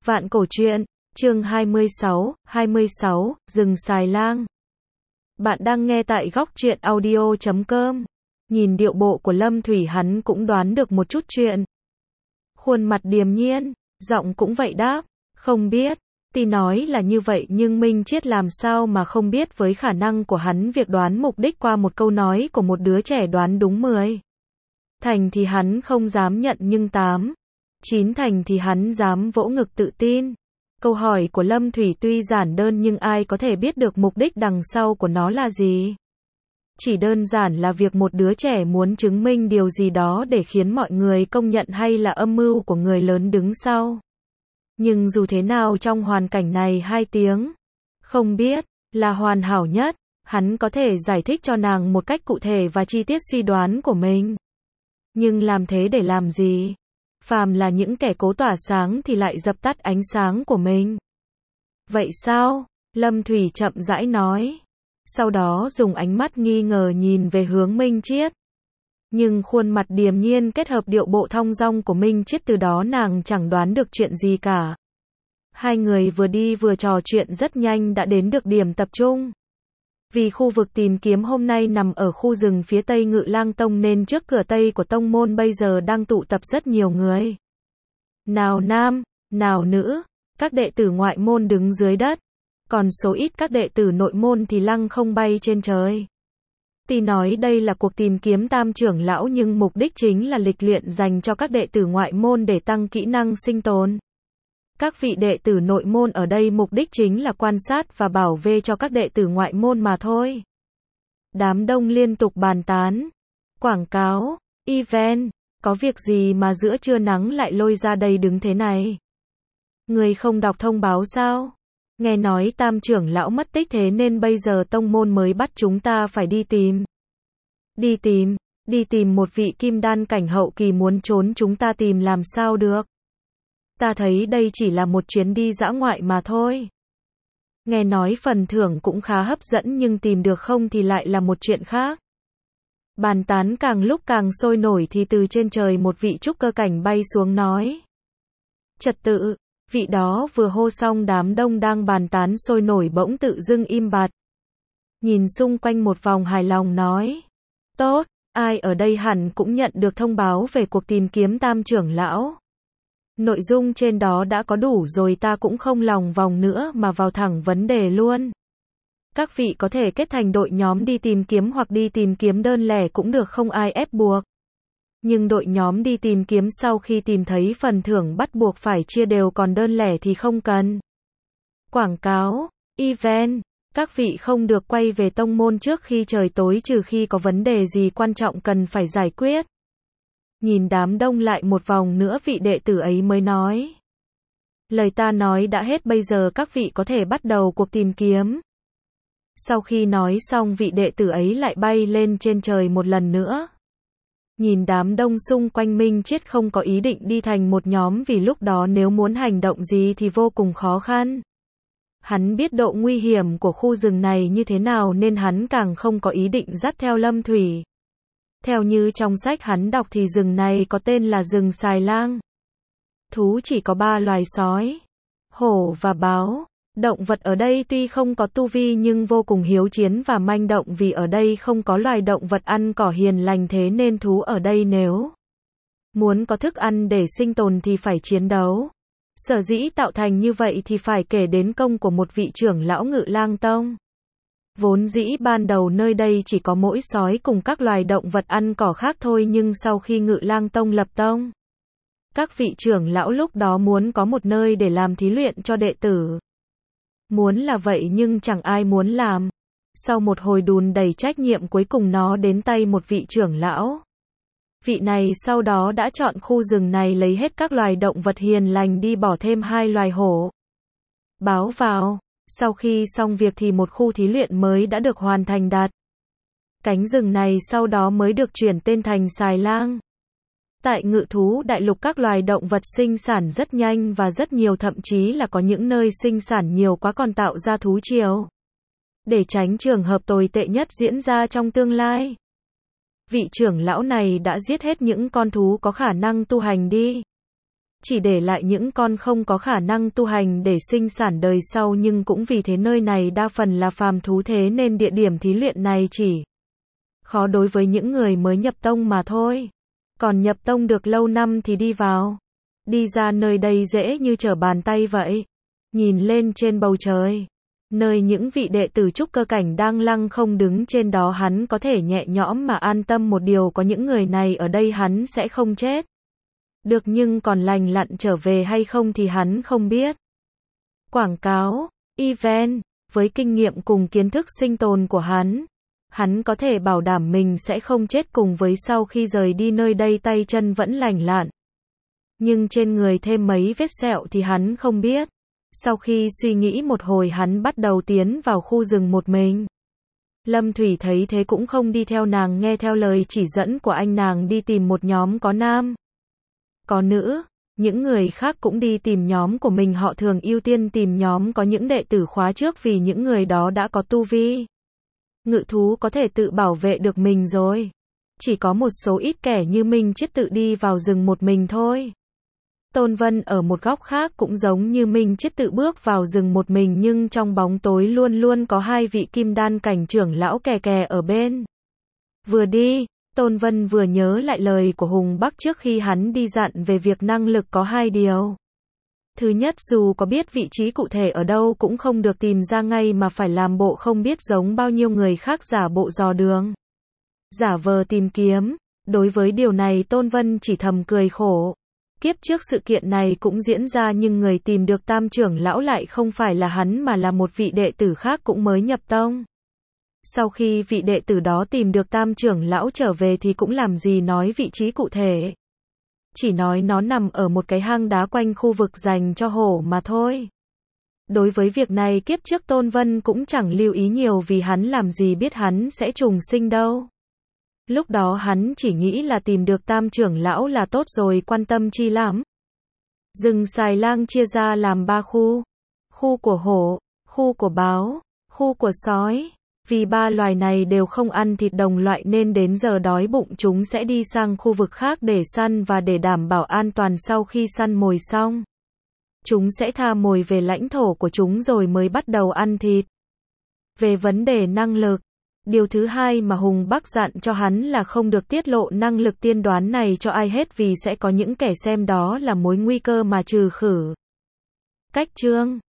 Vạn cổ truyện, chương 26, rừng xài lang. Bạn đang nghe tại góc truyện audio.com. Nhìn điệu bộ của Lâm Thủy hắn cũng đoán được một chút chuyện. Khuôn mặt điềm nhiên, giọng cũng vậy đáp, không biết. Tuy nói là như vậy nhưng Minh Chiết làm sao mà không biết với khả năng của hắn việc đoán mục đích qua một câu nói của một đứa trẻ đoán đúng 10 thành thì hắn không dám nhận nhưng 8, 9 thành thì hắn dám vỗ ngực tự tin. Câu hỏi của Lâm Thủy tuy giản đơn nhưng ai có thể biết được mục đích đằng sau của nó là gì. Chỉ đơn giản là việc một đứa trẻ muốn chứng minh điều gì đó để khiến mọi người công nhận hay là âm mưu của người lớn đứng sau. Nhưng dù thế nào trong hoàn cảnh này 2 tiếng không biết là hoàn hảo nhất, hắn có thể giải thích cho nàng một cách cụ thể và chi tiết suy đoán của mình. Nhưng làm thế để làm gì? Phàm là những kẻ cố tỏa sáng thì lại dập tắt ánh sáng của mình. Vậy sao? Lâm Thủy chậm rãi nói. Sau đó dùng ánh mắt nghi ngờ nhìn về hướng Minh Chiết. Nhưng khuôn mặt điềm nhiên kết hợp điệu bộ thong dong của Minh Chiết, từ đó nàng chẳng đoán được chuyện gì cả. Hai người vừa đi vừa trò chuyện rất nhanh đã đến được điểm tập trung. Vì khu vực tìm kiếm hôm nay nằm ở khu rừng phía tây Ngự Lang Tông nên trước cửa tây của tông môn bây giờ đang tụ tập rất nhiều người. Nào nam, nào nữ, các đệ tử ngoại môn đứng dưới đất, còn số ít các đệ tử nội môn thì lăng không bay trên trời. Tuy nói đây là cuộc tìm kiếm tam trưởng lão nhưng mục đích chính là lịch luyện dành cho các đệ tử ngoại môn để tăng kỹ năng sinh tồn. Các vị đệ tử nội môn ở đây mục đích chính là quan sát và bảo vệ cho các đệ tử ngoại môn mà thôi. Đám đông liên tục bàn tán, quảng cáo, event, có việc gì mà giữa trưa nắng lại lôi ra đây đứng thế này? Người không đọc thông báo sao? Nghe nói tam trưởng lão mất tích thế nên bây giờ tông môn mới bắt chúng ta phải đi tìm. Đi tìm một vị kim đan cảnh hậu kỳ, muốn trốn chúng ta tìm làm sao được? Ta thấy đây chỉ là một chuyến đi dã ngoại mà thôi. Nghe nói phần thưởng cũng khá hấp dẫn nhưng tìm được không thì lại là một chuyện khác. Bàn tán càng lúc càng sôi nổi thì từ trên trời một vị trúc cơ cảnh bay xuống nói. Trật tự, vị đó vừa hô xong đám đông đang bàn tán sôi nổi bỗng tự dưng im bặt. Nhìn xung quanh một vòng hài lòng nói. Tốt, ai ở đây hẳn cũng nhận được thông báo về cuộc tìm kiếm tam trưởng lão. Nội dung trên đó đã có đủ rồi, ta cũng không lòng vòng nữa mà vào thẳng vấn đề luôn. Các vị có thể kết thành đội nhóm đi tìm kiếm hoặc đi tìm kiếm đơn lẻ cũng được, không ai ép buộc. Nhưng đội nhóm đi tìm kiếm sau khi tìm thấy phần thưởng bắt buộc phải chia đều, còn đơn lẻ thì không cần. Quảng cáo, event, các vị không được quay về tông môn trước khi trời tối trừ khi có vấn đề gì quan trọng cần phải giải quyết. Nhìn đám đông lại một vòng nữa vị đệ tử ấy mới nói. Lời ta nói đã hết, bây giờ các vị có thể bắt đầu cuộc tìm kiếm. Sau khi nói xong vị đệ tử ấy lại bay lên trên trời một lần nữa. Nhìn đám đông xung quanh, Minh Chiết không có ý định đi thành một nhóm vì lúc đó nếu muốn hành động gì thì vô cùng khó khăn. Hắn biết độ nguy hiểm của khu rừng này như thế nào nên hắn càng không có ý định dắt theo Lâm Thủy. Theo như trong sách hắn đọc thì rừng này có tên là rừng xài lang. Thú chỉ có 3 loài: sói, hổ và báo. Động vật ở đây tuy không có tu vi nhưng vô cùng hiếu chiến và manh động, vì ở đây không có loài động vật ăn cỏ hiền lành, thế nên thú ở đây nếu muốn có thức ăn để sinh tồn thì phải chiến đấu. Sở dĩ tạo thành như vậy thì phải kể đến công của một vị trưởng lão Ngự Lang Tông. Vốn dĩ ban đầu nơi đây chỉ có mỗi sói cùng các loài động vật ăn cỏ khác thôi, nhưng sau khi Ngự Lang Tông lập tông, các vị trưởng lão lúc đó muốn có một nơi để làm thí luyện cho đệ tử. Muốn là vậy nhưng chẳng ai muốn làm. Sau một hồi đùn đẩy trách nhiệm cuối cùng nó đến tay một vị trưởng lão. Vị này sau đó đã chọn khu rừng này lấy hết các loài động vật hiền lành đi, bỏ thêm 2 loài hổ, báo vào. Sau khi xong việc thì một khu thí luyện mới đã được hoàn thành đạt. Cánh rừng này sau đó mới được chuyển tên thành xài lang. Tại Ngự Thú Đại Lục các loài động vật sinh sản rất nhanh và rất nhiều, thậm chí là có những nơi sinh sản nhiều quá còn tạo ra thú triều. Để tránh trường hợp tồi tệ nhất diễn ra trong tương lai, vị trưởng lão này đã giết hết những con thú có khả năng tu hành đi. chỉ để lại những con không có khả năng tu hành để sinh sản đời sau, nhưng cũng vì thế nơi này đa phần là phàm thú, thế nên địa điểm thí luyện này chỉ khó đối với những người mới nhập tông mà thôi. Còn nhập tông được lâu năm thì đi vào, đi ra nơi đây dễ như trở bàn tay vậy. Nhìn lên trên bầu trời, nơi những vị đệ tử trúc cơ cảnh đang lăng không đứng trên đó, hắn có thể nhẹ nhõm mà an tâm một điều, có những người này ở đây hắn sẽ không chết được, nhưng còn lành lặn trở về hay không thì hắn không biết. Quảng cáo, event, với kinh nghiệm cùng kiến thức sinh tồn của hắn có thể bảo đảm mình sẽ không chết, cùng với sau khi rời đi nơi đây tay chân vẫn lành lặn. Nhưng trên người thêm mấy vết sẹo thì hắn không biết. Sau khi suy nghĩ một hồi, hắn bắt đầu tiến vào khu rừng một mình. Lâm Thủy thấy thế cũng không đi theo nàng, nghe theo lời chỉ dẫn của anh nàng đi tìm một nhóm có nam, có nữ. Những người khác cũng đi tìm nhóm của mình, họ thường ưu tiên tìm nhóm có những đệ tử khóa trước, vì những người đó đã có tu vi ngự thú, có thể tự bảo vệ được mình rồi. Chỉ có một số ít kẻ như Minh Chiết tự đi vào rừng một mình thôi. Tôn Vân ở một góc khác cũng giống như Minh Chiết tự bước vào rừng một mình, nhưng trong bóng tối luôn luôn có hai vị kim đan cảnh trưởng lão kè kè ở bên. Vừa đi, Tôn Vân vừa nhớ lại lời của Hùng Bắc trước khi hắn đi dặn về việc năng lực có hai điều. Thứ nhất, dù có biết vị trí cụ thể ở đâu cũng không được tìm ra ngay mà phải làm bộ không biết, giống bao nhiêu người khác giả bộ dò đường, giả vờ tìm kiếm. Đối với điều này Tôn Vân chỉ thầm cười khổ. Kiếp trước sự kiện này cũng diễn ra, nhưng người tìm được tam trưởng lão lại không phải là hắn mà là một vị đệ tử khác cũng mới nhập tông. Sau khi vị đệ tử đó tìm được tam trưởng lão trở về thì cũng làm gì nói vị trí cụ thể. Chỉ nói nó nằm ở một cái hang đá quanh khu vực dành cho hổ mà thôi. Đối với việc này kiếp trước Tôn Vân cũng chẳng lưu ý nhiều, vì hắn làm gì biết hắn sẽ trùng sinh đâu. Lúc đó hắn chỉ nghĩ là tìm được tam trưởng lão là tốt rồi, quan tâm chi lắm. Rừng Xài Lang chia ra làm 3 khu. Khu của hổ, khu của báo, khu của sói. Vì 3 loài này đều không ăn thịt đồng loại nên đến giờ đói bụng chúng sẽ đi sang khu vực khác để săn, và để đảm bảo an toàn sau khi săn mồi xong, chúng sẽ tha mồi về lãnh thổ của chúng rồi mới bắt đầu ăn thịt. Về vấn đề năng lực, điều thứ hai mà Hùng Bắc dặn cho hắn là không được tiết lộ năng lực tiên đoán này cho ai hết, vì sẽ có những kẻ xem đó là mối nguy cơ mà trừ khử. Cách chương